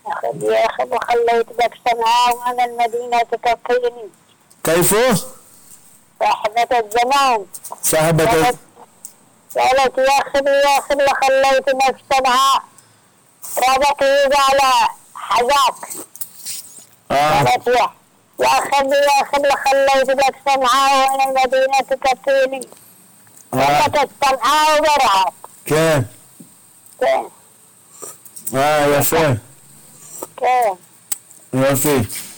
يا أخي وخليت بك سمعة وأنا المدينة تكفيني. كيف؟ صاحبة الزمان. صاحبة قالت يا أخي خليت بك سمعة رابط يجي على حذاك. قالت يا أخي خليت بك سمعة وأنا المدينة تكفيني. رابطت سمعة وبرعت. كيف؟ يا فين؟ كيف؟ يا فين؟